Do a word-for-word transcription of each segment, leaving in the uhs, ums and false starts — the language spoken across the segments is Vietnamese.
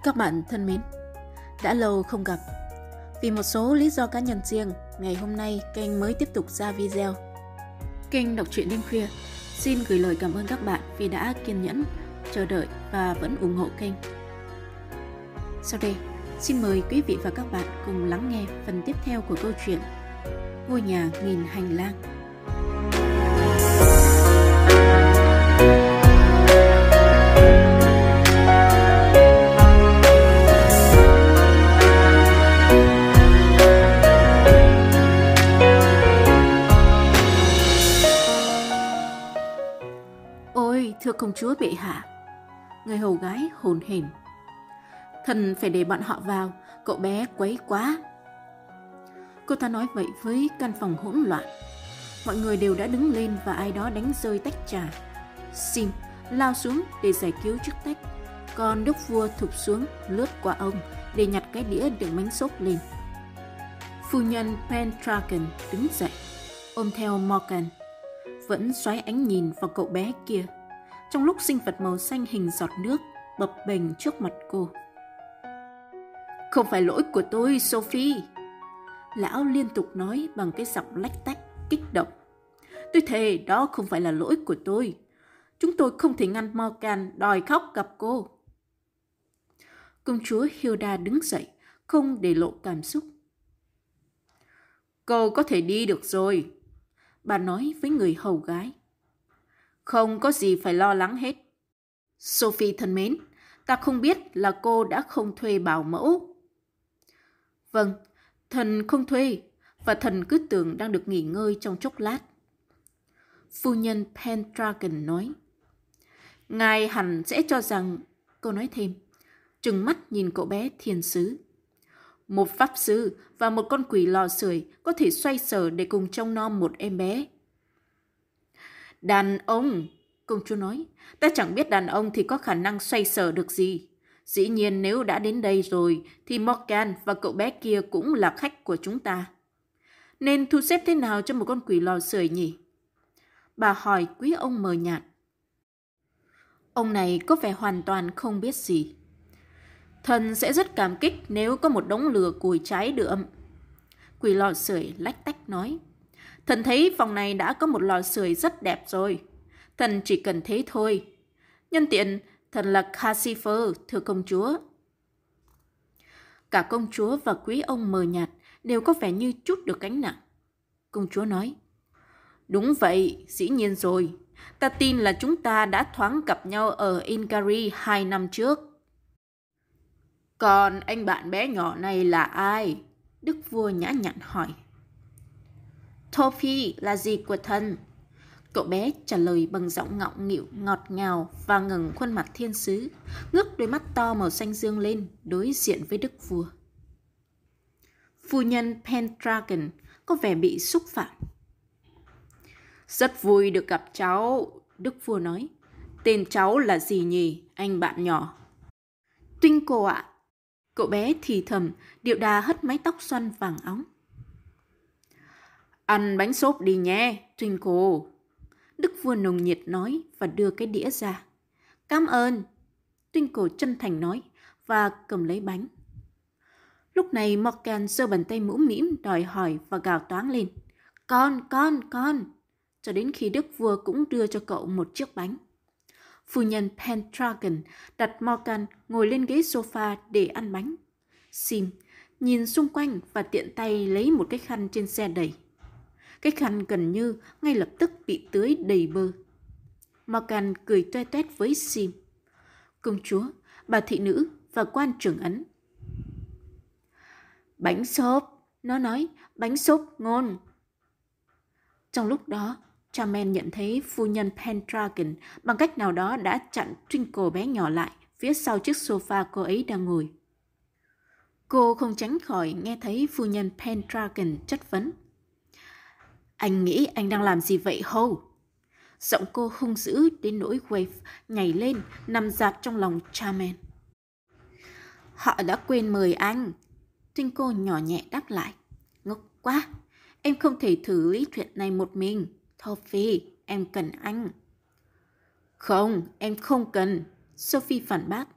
Các bạn thân mến, đã lâu không gặp. Vì một số lý do cá nhân riêng, ngày hôm nay kênh mới tiếp tục ra video. Kênh Đọc truyện đêm khuya xin gửi lời cảm ơn các bạn vì đã kiên nhẫn, chờ đợi và vẫn ủng hộ kênh. Sau đây, xin mời quý vị và các bạn cùng lắng nghe phần tiếp theo của câu chuyện Ngôi nhà nghìn hành lang. Ôi, thưa công chúa bệ hạ, người hầu gái hồn hển. Thần phải để bọn họ vào, cậu bé quấy quá. Cô ta nói vậy với căn phòng hỗn loạn. Mọi người đều đã đứng lên và ai đó đánh rơi tách trà. Sim lao xuống để giải cứu chiếc tách, còn đức vua thụp xuống lướt qua ông để nhặt cái đĩa đựng bánh xốp lên. Phu nhân Pendragon đứng dậy, ôm theo Morgan, vẫn xoáy ánh nhìn vào cậu bé kia, trong lúc sinh vật màu xanh hình giọt nước bập bềnh trước mặt cô. Không phải lỗi của tôi, Sophie. Lão liên tục nói bằng cái giọng lách tách, kích động. Tôi thề đó không phải là lỗi của tôi. Chúng tôi không thể ngăn Morgan đòi khóc gặp cô. Công chúa Hilda đứng dậy, không để lộ cảm xúc. Cô có thể đi được rồi, bà nói với người hầu gái. Không có gì phải lo lắng hết. Sophie thân mến, ta không biết là cô đã không thuê bảo mẫu. Vâng, thần không thuê, và thần cứ tưởng đang được nghỉ ngơi trong chốc lát. Phu nhân Pendragon nói. Ngài hẳn sẽ cho rằng, cô nói thêm, trừng mắt nhìn cậu bé thiên sứ. Một pháp sư và một con quỷ lò sưởi có thể xoay sở để cùng trông nom một em bé. Đàn ông, công chúa nói, ta chẳng biết đàn ông thì có khả năng xoay sở được gì. Dĩ nhiên nếu đã đến đây rồi thì Morgan và cậu bé kia cũng là khách của chúng ta. Nên thu xếp thế nào cho một con quỷ lò sưởi nhỉ? Bà hỏi quý ông mờ nhạt. Ông này có vẻ hoàn toàn không biết gì. Thần sẽ rất cảm kích nếu có một đống lửa củi cháy đượm. Quỷ lò sưởi lách tách nói. Thần thấy phòng này đã có một lò sưởi rất đẹp rồi. Thần chỉ cần thế thôi. Nhân tiện, thần là Cassifer, thưa công chúa. Cả công chúa và quý ông mờ nhạt đều có vẻ như trút được gánh nặng. Công chúa nói. Đúng vậy, dĩ nhiên rồi. Ta tin là chúng ta đã thoáng gặp nhau ở Ingari hai năm trước. Còn anh bạn bé nhỏ này là ai? Đức vua nhã nhặn hỏi. Tophie là gì của thần? Cậu bé trả lời bằng giọng ngọng nghịu ngọt ngào và ngẩng khuôn mặt thiên sứ, ngước đôi mắt to màu xanh dương lên đối diện với đức vua. Phu nhân Pendragon có vẻ bị xúc phạm. Rất vui được gặp cháu, đức vua nói. Tên cháu là gì nhỉ, anh bạn nhỏ? Twinkle ạ. Cậu bé thì thầm, điệu đà hất mái tóc xoăn vàng óng. Ăn bánh xốp đi nhé, Twinkle. Đức vua nồng nhiệt nói và đưa cái đĩa ra. Cảm ơn, Twinkle chân thành nói và cầm lấy bánh. Lúc này Morgan giơ bàn tay mũm mĩm đòi hỏi và gào toáng lên. Con, con, con. Cho đến khi đức vua cũng đưa cho cậu một chiếc bánh. Phu nhân Pendragon đặt Morgan ngồi lên ghế sofa để ăn bánh. Sim nhìn xung quanh và tiện tay lấy một cái khăn trên xe đẩy. Cái khăn gần như ngay lập tức bị tưới đầy bơ. Morgan cười toe toét với Sim, công chúa, bà thị nữ và quan trưởng ấn. Bánh xốp, nó nói, bánh xốp ngon. Trong lúc đó, Charmaine nhận thấy phu nhân Pendragon bằng cách nào đó đã chặn Twinkle bé nhỏ lại phía sau chiếc sofa cô ấy đang ngồi. Cô không tránh khỏi nghe thấy phu nhân Pendragon chất vấn. Anh nghĩ anh đang làm gì vậy Hầu? Giọng cô hung dữ đến nỗi Wave nhảy lên nằm dạp trong lòng Charmaine. Họ đã quên mời anh. Twinkle nhỏ nhẹ đáp lại. Ngốc quá, em không thể thử lý chuyện này một mình. Tophie, em cần anh. Không, em không cần, Sophie phản bác.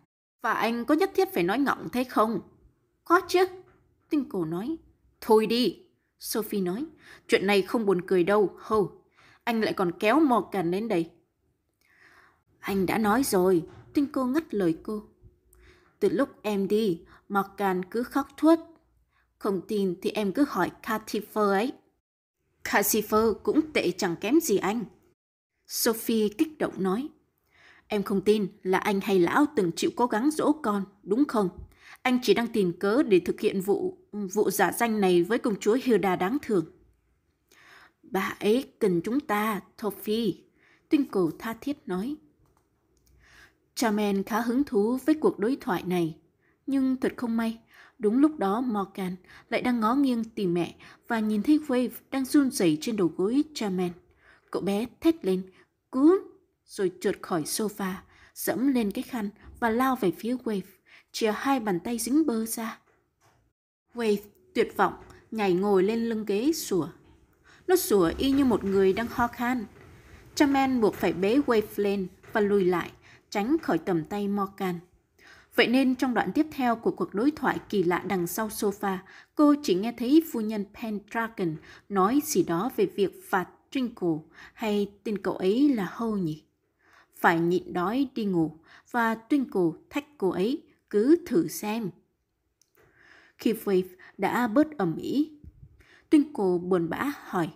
Và anh có nhất thiết phải nói ngọng thế không? Có chứ, Tinkle nói. Thôi đi, Sophie nói. Chuyện này không buồn cười đâu, Hô. Anh lại còn kéo Morgan đến đây. Anh đã nói rồi, Tinkle ngắt lời cô. Từ lúc em đi, Morgan cứ khóc thút. Không tin thì em cứ hỏi Cathyfer ấy. Cathyfer cũng tệ chẳng kém gì anh. Sophie kích động nói. Em không tin là anh hay lão từng chịu cố gắng dỗ con, đúng không? Anh chỉ đang tìm cớ để thực hiện vụ vụ giả danh này với công chúa Hilda đáng thương. Bà ấy cần chúng ta, Sophie, Tinkle tha thiết nói. Charmaine khá hứng thú với cuộc đối thoại này, nhưng thật không may, đúng lúc đó Morgan lại đang ngó nghiêng tìm mẹ và nhìn thấy Wave đang run rẩy trên đầu gối Charmaine. Cậu bé thét lên, cúm, rồi trượt khỏi sofa, dẫm lên cái khăn và lao về phía Wave, chìa hai bàn tay dính bơ ra. Wave tuyệt vọng nhảy ngồi lên lưng ghế sủa. Nó sủa y như một người đang ho khan. Charmaine buộc phải bế Wave lên và lùi lại, tránh khỏi tầm tay Morgan. Vậy nên trong đoạn tiếp theo của cuộc đối thoại kỳ lạ đằng sau sofa, cô chỉ nghe thấy phu nhân Pendragon nói gì đó về việc phạt Twinkle, hay tên cậu ấy là Hou nhỉ? Phải nhịn đói đi ngủ, và Twinkle thách cô ấy cứ thử xem. Khi Wave đã bớt ầm ĩ, Twinkle buồn bã hỏi.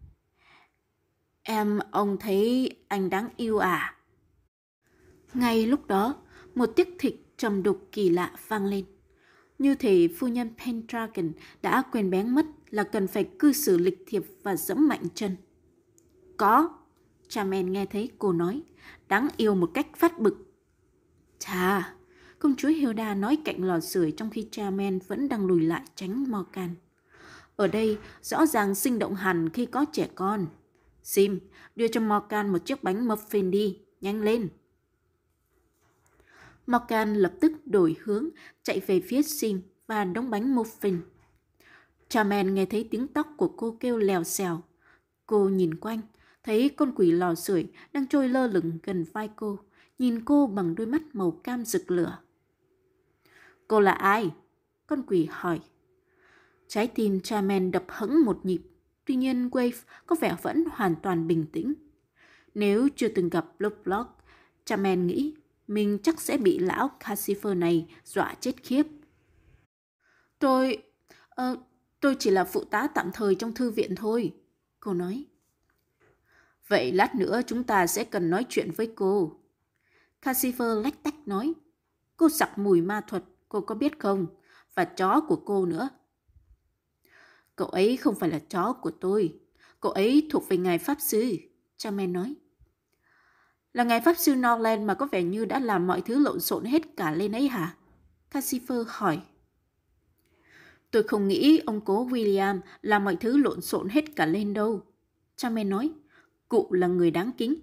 Em, ông thấy anh đáng yêu à? Ngay lúc đó, một tiếng thịch trầm đục kỳ lạ vang lên. Như thể phu nhân Pendragon đã quên bén mất là cần phải cư xử lịch thiệp và dẫm mạnh chân. Có, Charmaine nghe thấy cô nói, đáng yêu một cách phát bực. Chà, công chúa Hilda nói cạnh lò sưởi trong khi Charmaine vẫn đang lùi lại tránh Morgan. Ở đây rõ ràng sinh động hẳn khi có trẻ con. Sim, đưa cho Morgan một chiếc bánh muffin đi, nhanh lên. Morgan lập tức đổi hướng, chạy về phía Sim và đóng bánh muffin. Charmaine nghe thấy tiếng tóc của cô kêu lèo xèo. Cô nhìn quanh, thấy con quỷ lò sưởi đang trôi lơ lửng gần vai cô, nhìn cô bằng đôi mắt màu cam rực lửa. Cô là ai? Con quỷ hỏi. Trái tim Charmaine đập hững một nhịp, tuy nhiên Wave có vẻ vẫn hoàn toàn bình tĩnh. Nếu chưa từng gặp Bloodblock, Charmaine nghĩ mình chắc sẽ bị lão Cathyfer này dọa chết khiếp. Tôi... Uh, tôi chỉ là phụ tá tạm thời trong thư viện thôi, cô nói. Vậy lát nữa chúng ta sẽ cần nói chuyện với cô. Cathyfer lách tách nói. Cô sặc mùi ma thuật, cô có biết không? Và chó của cô nữa. Cậu ấy không phải là chó của tôi. Cậu ấy thuộc về ngài Pháp Sư, Charmaine nói. Là ngài Pháp Sư Norland mà có vẻ như đã làm mọi thứ lộn xộn hết cả lên ấy hả? Cathyfer hỏi. Tôi không nghĩ ông cố William làm mọi thứ lộn xộn hết cả lên đâu, Charmaine nói. Cụ là người đáng kính.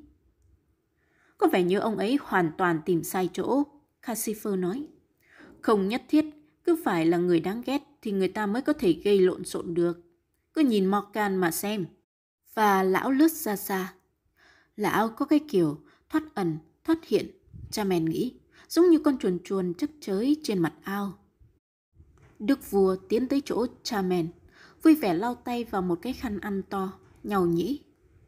Có vẻ như ông ấy hoàn toàn tìm sai chỗ, Cathyfer nói. Không nhất thiết, cứ phải là người đáng ghét thì người ta mới có thể gây lộn xộn được. Cứ nhìn Morgan mà xem. Và lão lướt ra xa. Lão có cái kiểu thoát ẩn, thoát hiện, Charmaine nghĩ, giống như con chuồn chuồn chấp chới trên mặt ao. Đức vua tiến tới chỗ Charmaine, vui vẻ lau tay vào một cái khăn ăn to, nhàu nhĩ.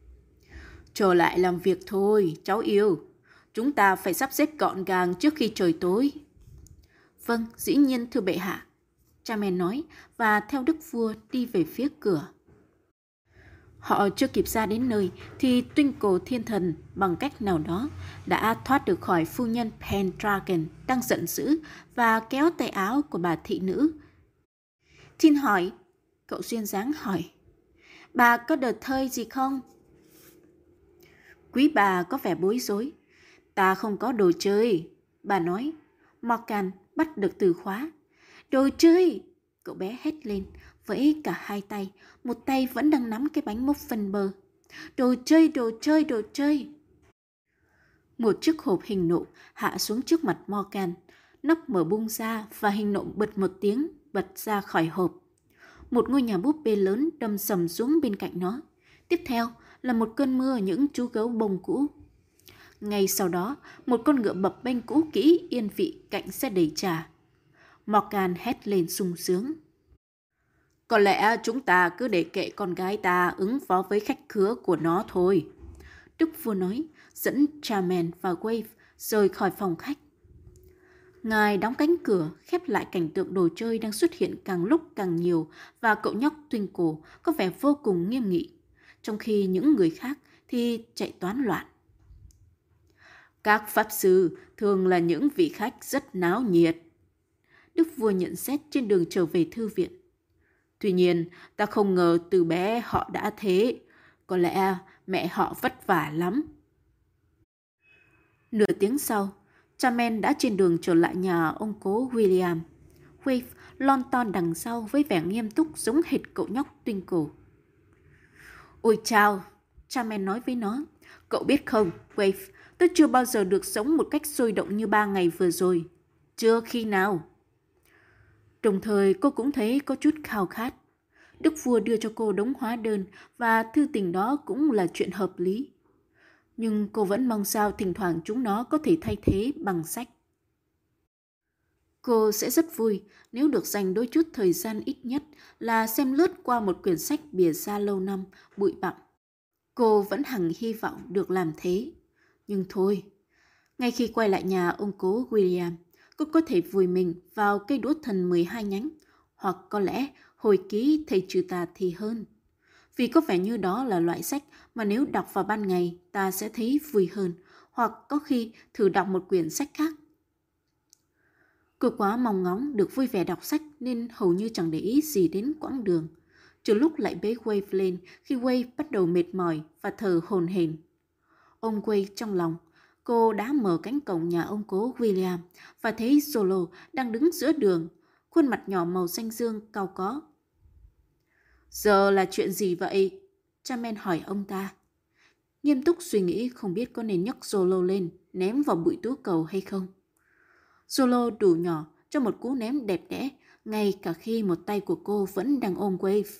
Trở lại làm việc thôi, cháu yêu. Chúng ta phải sắp xếp gọn gàng trước khi trời tối. Vâng, dĩ nhiên thưa bệ hạ, Charmaine nói và theo đức vua đi về phía cửa. Họ chưa kịp ra đến nơi thì Twinkle thiên thần bằng cách nào đó đã thoát được khỏi phu nhân Pendragon đang giận dữ và kéo tay áo của bà thị nữ. Xin hỏi, cậu duyên dáng hỏi, bà có đợt thơi gì không? Quý bà có vẻ bối rối. Ta không có đồ chơi, bà nói. Morgan bắt được từ khóa. Đồ chơi! Cậu bé hét lên, vẫy cả hai tay, một tay vẫn đang nắm cái bánh muffin bơ. Đồ chơi, đồ chơi, đồ chơi! Một chiếc hộp hình nộm hạ xuống trước mặt Morgan. Nắp mở bung ra và hình nộm bật một tiếng bật ra khỏi hộp. Một ngôi nhà búp bê lớn đâm sầm xuống bên cạnh nó. Tiếp theo là một cơn mưa những chú gấu bông cũ. Ngay sau đó, một con ngựa bập bênh cũ kỹ yên vị cạnh xe đẩy trà. Morgan hét lên sung sướng. Có lẽ chúng ta cứ để kệ con gái ta ứng phó với khách khứa của nó thôi. Đức vua nói, dẫn Charmaine và Wave rời khỏi phòng khách. Ngài đóng cánh cửa, khép lại cảnh tượng đồ chơi đang xuất hiện càng lúc càng nhiều và cậu nhóc Twinkle có vẻ vô cùng nghiêm nghị, trong khi những người khác thì chạy toán loạn. Các pháp sư thường là những vị khách rất náo nhiệt. Đức vua nhận xét trên đường trở về thư viện. Tuy nhiên, ta không ngờ từ bé họ đã thế. Có lẽ mẹ họ vất vả lắm. Nửa tiếng sau, Charmaine đã trên đường trở lại nhà ông cố William. Wave lon ton đằng sau với vẻ nghiêm túc giống hệt cậu nhóc Twinkle. Ôi chao, Charmaine nói với nó. Cậu biết không, Wave, tôi chưa bao giờ được sống một cách sôi động như ba ngày vừa rồi. Chưa khi nào. Đồng thời cô cũng thấy có chút khao khát. Đức vua đưa cho cô đống hóa đơn và thư tình đó cũng là chuyện hợp lý. Nhưng cô vẫn mong sao thỉnh thoảng chúng nó có thể thay thế bằng sách. Cô sẽ rất vui nếu được dành đôi chút thời gian ít nhất là xem lướt qua một quyển sách bìa da lâu năm, bụi bặm. Cô vẫn hằng hy vọng được làm thế. Nhưng thôi, ngay khi quay lại nhà ông cố William, cô có thể vùi mình vào cây đũa thần mười hai nhánh, hoặc có lẽ hồi ký thầy trừ tà thì hơn. Vì có vẻ như đó là loại sách mà nếu đọc vào ban ngày ta sẽ thấy vui hơn, hoặc có khi thử đọc một quyển sách khác. Cô quá mong ngóng được vui vẻ đọc sách nên hầu như chẳng để ý gì đến quãng đường, trừ lúc lại bế Wave lên khi Wave bắt đầu mệt mỏi và thở hổn hển. Ôm Wave trong lòng, cô đã mở cánh cổng nhà ông cố William và thấy Solo đang đứng giữa đường, khuôn mặt nhỏ màu xanh dương cau có. Giờ là chuyện gì vậy? Charmaine hỏi ông ta. Nghiêm túc suy nghĩ không biết có nên nhấc Solo lên, ném vào bụi tú cầu hay không. Solo đủ nhỏ cho một cú ném đẹp đẽ, ngay cả khi một tay của cô vẫn đang ôm Wave.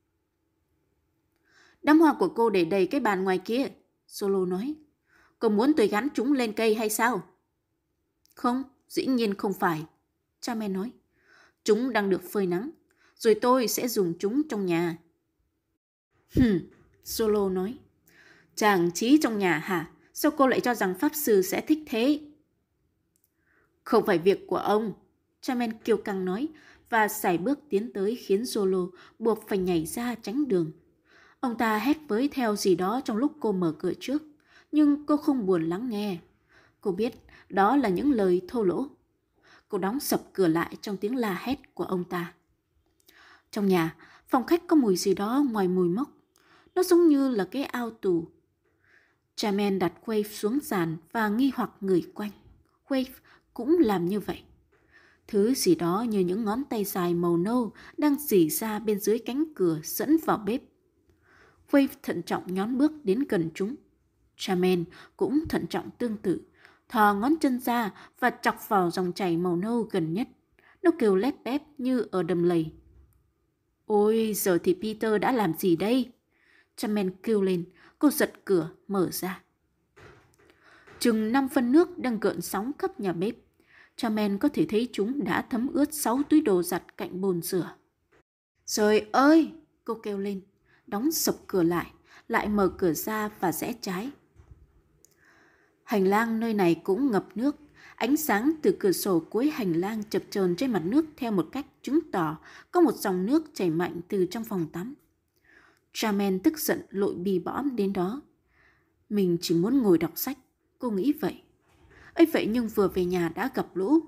Đám hoa của cô để đầy cái bàn ngoài kia, Solo nói. Cô muốn tôi gắn chúng lên cây hay sao? Không, dĩ nhiên không phải, Charmaine nói. Chúng đang được phơi nắng, rồi tôi sẽ dùng chúng trong nhà. Hừm, Solo nói. Chàng trí trong nhà hả? Sao cô lại cho rằng pháp sư sẽ thích thế? Không phải việc của ông, Charmaine kiêu căng nói và sải bước tiến tới khiến Solo buộc phải nhảy ra tránh đường. Ông ta hét với theo gì đó trong lúc cô mở cửa trước, nhưng cô không buồn lắng nghe. Cô biết đó là những lời thô lỗ. Cô đóng sập cửa lại trong tiếng la hét của ông ta. Trong nhà, phòng khách có mùi gì đó ngoài mùi mốc. Nó giống như là cái ao tù. Charmaine đặt Wave xuống sàn và nghi hoặc người quanh. Wave cũng làm như vậy. Thứ gì đó như những ngón tay dài màu nâu đang rỉ ra bên dưới cánh cửa dẫn vào bếp. Wave thận trọng nhón bước đến gần chúng. Charmaine cũng thận trọng tương tự, thò ngón chân ra và chọc vào dòng chảy màu nâu gần nhất. Nó kêu lép bép như ở đầm lầy. Ôi, giờ thì Peter đã làm gì đây? Charmaine kêu lên, cô giật cửa, mở ra. Chừng năm phân nước đang gợn sóng khắp nhà bếp. Charmaine có thể thấy chúng đã thấm ướt sáu túi đồ giặt cạnh bồn rửa. Trời ơi! Cô kêu lên, đóng sập cửa lại, lại mở cửa ra và rẽ trái. Hành lang nơi này cũng ngập nước. Ánh sáng từ cửa sổ cuối hành lang chập chờn trên mặt nước theo một cách chứng tỏ có một dòng nước chảy mạnh từ trong phòng tắm. Charmaine tức giận lội bì bõm đến đó. Mình chỉ muốn ngồi đọc sách, cô nghĩ vậy. Ấy vậy nhưng vừa về nhà đã gặp lũ.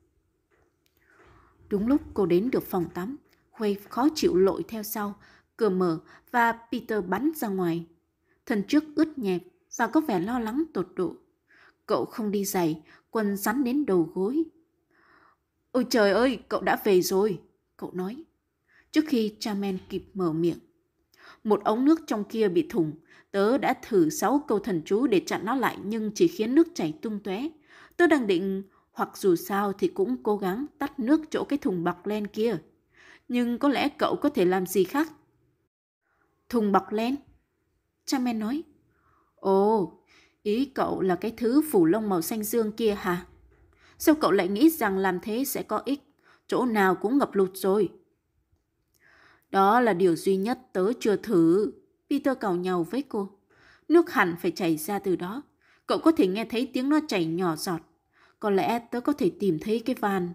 Đúng lúc cô đến được phòng tắm, Wave khó chịu lội theo sau, cửa mở và Peter bắn ra ngoài. Thân trước ướt nhẹp và có vẻ lo lắng tột độ. Cậu không đi giày, quần rắn đến đầu gối. Ôi trời ơi, cậu đã về rồi, cậu nói. Trước khi Charmaine kịp mở miệng. Một ống nước trong kia bị thủng. Tớ đã thử sáu câu thần chú để chặn nó lại nhưng chỉ khiến nước chảy tung tóe. Tớ đang định, hoặc dù sao thì cũng cố gắng tắt nước chỗ cái thùng bọc len kia. Nhưng có lẽ cậu có thể làm gì khác? Thùng bọc len? Charmaine nói. Ồ, Ý cậu là cái thứ phủ lông màu xanh dương kia hả? Sao cậu lại nghĩ rằng làm thế sẽ có ích? Chỗ nào cũng ngập lụt rồi. Đó là điều duy nhất tớ chưa thử. Peter càu nhàu với cô. Nước hẳn phải chảy ra từ đó. Cậu có thể nghe thấy tiếng nó chảy nhỏ giọt. Có lẽ tớ có thể tìm thấy cái van.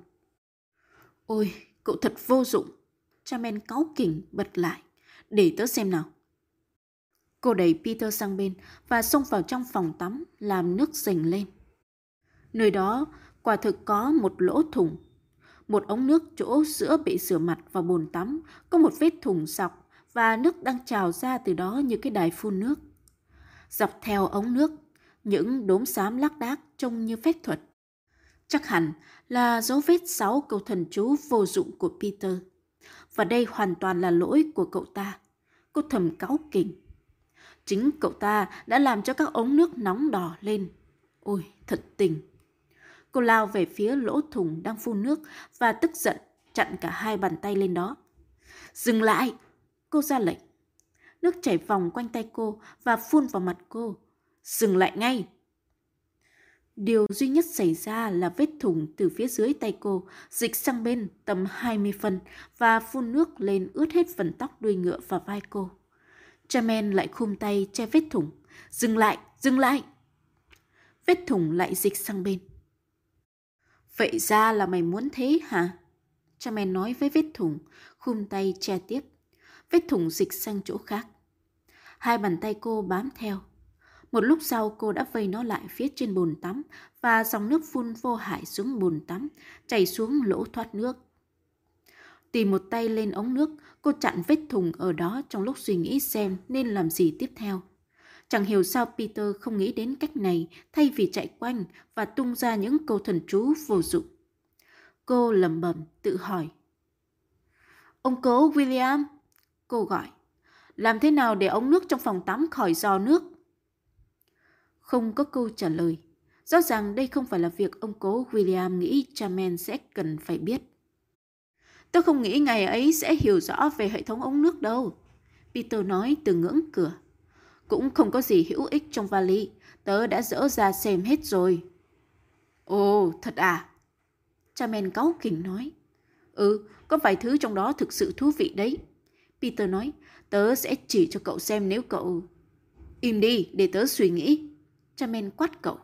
Ôi, cậu thật vô dụng. Charmaine cáu kỉnh bật lại. Để tớ xem nào. Cô đẩy Peter sang bên và xông vào trong phòng tắm làm nước dành lên. Nơi đó quả thực có một lỗ thủng. Một ống nước chỗ giữa bệ rửa mặt và bồn tắm có một vết thủng dọc và nước đang trào ra từ đó như cái đài phun nước. Dọc theo ống nước, những đốm xám lác đác trông như phép thuật. Chắc hẳn là dấu vết sáu câu thần chú vô dụng của Peter. Và đây hoàn toàn là lỗi của cậu ta. Cô thầm cáu kỉnh. Chính cậu ta đã làm cho các ống nước nóng đỏ lên. Ôi, thật tình. Cô lao về phía lỗ thủng đang phun nước và tức giận chặn cả hai bàn tay lên đó. Dừng lại! Cô ra lệnh. Nước chảy vòng quanh tay cô và phun vào mặt cô. Dừng lại ngay! Điều duy nhất xảy ra là vết thủng từ phía dưới tay cô dịch sang bên tầm hai mươi phân và phun nước lên ướt hết phần tóc đuôi ngựa và vai cô. Charmaine lại khum tay che vết thủng. Dừng lại! Dừng lại! Vết thủng lại dịch sang bên. Vậy ra là mày muốn thế hả? Charmaine nói với vết thủng, khum tay che tiếp. Vết thủng dịch sang chỗ khác. Hai bàn tay cô bám theo. Một lúc sau cô đã vây nó lại phía trên bồn tắm và dòng nước phun vô hại xuống bồn tắm, chảy xuống lỗ thoát nước. Tìm một tay lên ống nước, cô chặn vết thủng ở đó trong lúc suy nghĩ xem nên làm gì tiếp theo. Chẳng hiểu sao Peter không nghĩ đến cách này thay vì chạy quanh và tung ra những câu thần chú vô dụng. Cô lẩm bẩm tự hỏi. Ông cố William, cô gọi. Làm thế nào để ống nước trong phòng tắm khỏi rò nước? Không có câu trả lời. Rõ ràng đây không phải là việc ông cố William nghĩ Charmaine sẽ cần phải biết. Tôi không nghĩ ngày ấy sẽ hiểu rõ về hệ thống ống nước đâu, Peter nói từ ngưỡng cửa. Cũng không có gì hữu ích trong vali, tớ đã dỡ ra xem hết rồi. Ồ, thật à? Charmaine cáu kỉnh nói. Ừ, có vài thứ trong đó thực sự thú vị đấy. Peter nói, tớ sẽ chỉ cho cậu xem nếu cậu... Im đi, để tớ suy nghĩ. Charmaine quát cậu.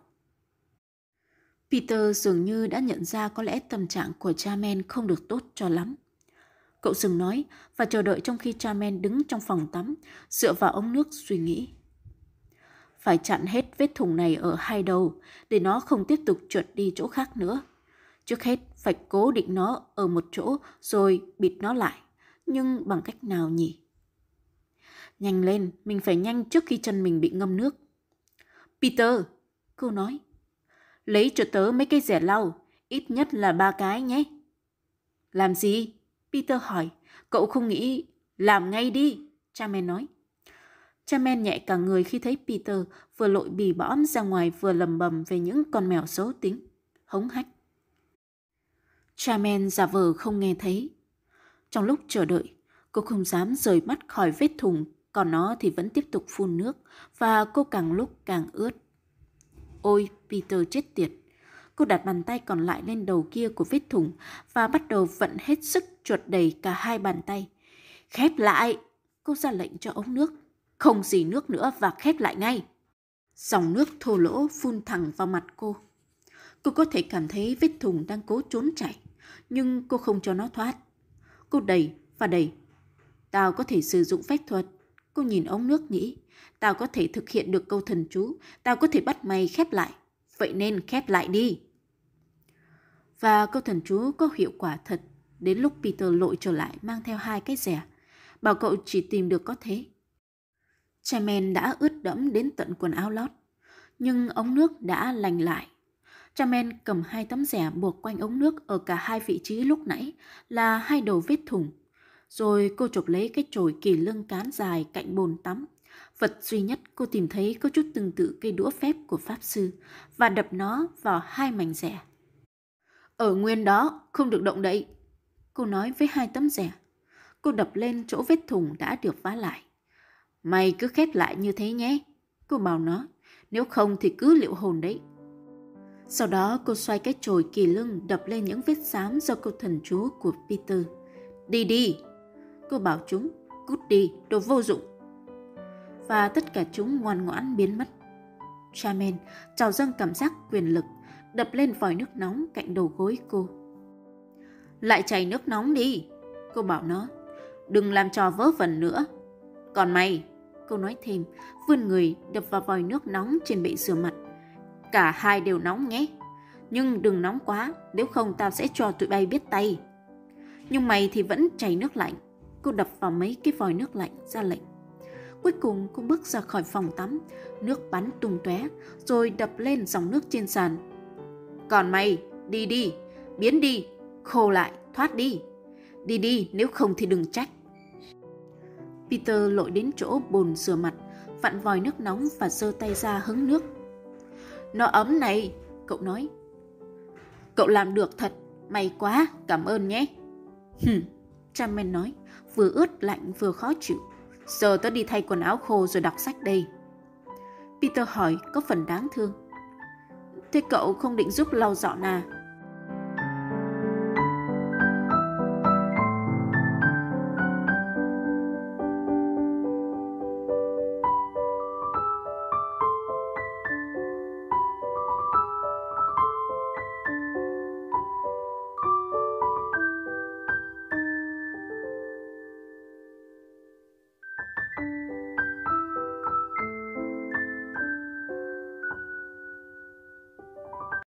Peter dường như đã nhận ra có lẽ tâm trạng của Charmaine không được tốt cho lắm. Cậu dừng nói và chờ đợi trong khi Charmaine đứng trong phòng tắm, dựa vào ống nước suy nghĩ. Phải chặn hết vết thủng này ở hai đầu để nó không tiếp tục trượt đi chỗ khác nữa. Trước hết phải cố định nó ở một chỗ rồi bịt nó lại. Nhưng bằng cách nào nhỉ? Nhanh lên, mình phải nhanh trước khi chân mình bị ngâm nước. Peter, cô nói. Lấy cho tớ mấy cây rẻ lau, ít nhất là ba cái nhé. Làm gì? Peter hỏi. Cậu không nghĩ... Làm ngay đi, Charmaine nói. Charmaine nhẹ cả người khi thấy Peter vừa lội bì bõm ra ngoài vừa lầm bầm về những con mèo xấu tính, hống hách. Charmaine giả vờ không nghe thấy. Trong lúc chờ đợi, cô không dám rời mắt khỏi vết thủng, còn nó thì vẫn tiếp tục phun nước và cô càng lúc càng ướt. Ôi, Peter chết tiệt. Cô đặt bàn tay còn lại lên đầu kia của vết thủng và bắt đầu vận hết sức chuột đầy cả hai bàn tay. Khép lại! Cô ra lệnh cho ống nước. Không xì nước nữa và khép lại ngay. Dòng nước thô lỗ phun thẳng vào mặt cô. Cô có thể cảm thấy vết thủng đang cố trốn chạy, nhưng cô không cho nó thoát. Cô đẩy và đẩy. Tao có thể sử dụng phép thuật. Cô nhìn ống nước nghĩ. Tao có thể thực hiện được câu thần chú. Tao có thể bắt mày khép lại. Vậy nên khép lại đi. Và câu thần chú có hiệu quả thật. Đến lúc Peter lội trở lại mang theo hai cái rẻ. Bảo cậu chỉ tìm được có thế. Charmaine đã ướt đẫm đến tận quần áo lót. Nhưng ống nước đã lành lại. Charmaine cầm hai tấm rẻ buộc quanh ống nước ở cả hai vị trí lúc nãy là hai đầu vết thủng. Rồi cô chộp lấy cái chổi kỳ lưng cán dài cạnh bồn tắm. Vật duy nhất cô tìm thấy có chút tương tự cây đũa phép của Pháp Sư và đập nó vào hai mảnh rẻ. Ở nguyên đó, không được động đậy. Cô nói với hai tấm rẻ. Cô đập lên chỗ vết thủng đã được vá lại. Mày cứ khép lại như thế nhé. Cô bảo nó. Nếu không thì cứ liệu hồn đấy. Sau đó cô xoay cái chổi kỳ lưng đập lên những vết xám do câu thần chú của Peter. Đi đi! Cô bảo chúng, cút đi, đồ vô dụng. Và tất cả chúng ngoan ngoãn biến mất. Charmaine trào dâng cảm giác quyền lực, đập lên vòi nước nóng cạnh đầu gối cô. Lại chảy nước nóng đi, cô bảo nó. Đừng làm trò vớ vẩn nữa. Còn mày, cô nói thêm, vươn người đập vào vòi nước nóng trên bệ rửa mặt. Cả hai đều nóng nhé. Nhưng đừng nóng quá, nếu không tao sẽ cho tụi bay biết tay. Nhưng mày thì vẫn chảy nước lạnh. Cô đập vào mấy cái vòi nước lạnh ra lệnh. Cuối cùng cô bước ra khỏi phòng tắm, nước bắn tung tóe, rồi đập lên dòng nước trên sàn. Còn mày, đi đi, biến đi, khô lại, thoát đi. Đi đi, nếu không thì đừng trách. Peter lội đến chỗ bồn rửa mặt, vặn vòi nước nóng và giơ tay ra hứng nước. Nó ấm này, cậu nói. Cậu làm được thật, may quá, cảm ơn nhé. Hừm, Charmaine nói, vừa ướt lạnh vừa khó chịu. Giờ tớ đi thay quần áo khô rồi đọc sách đây. Peter hỏi có phần đáng thương. Thế cậu không định giúp lau dọn à?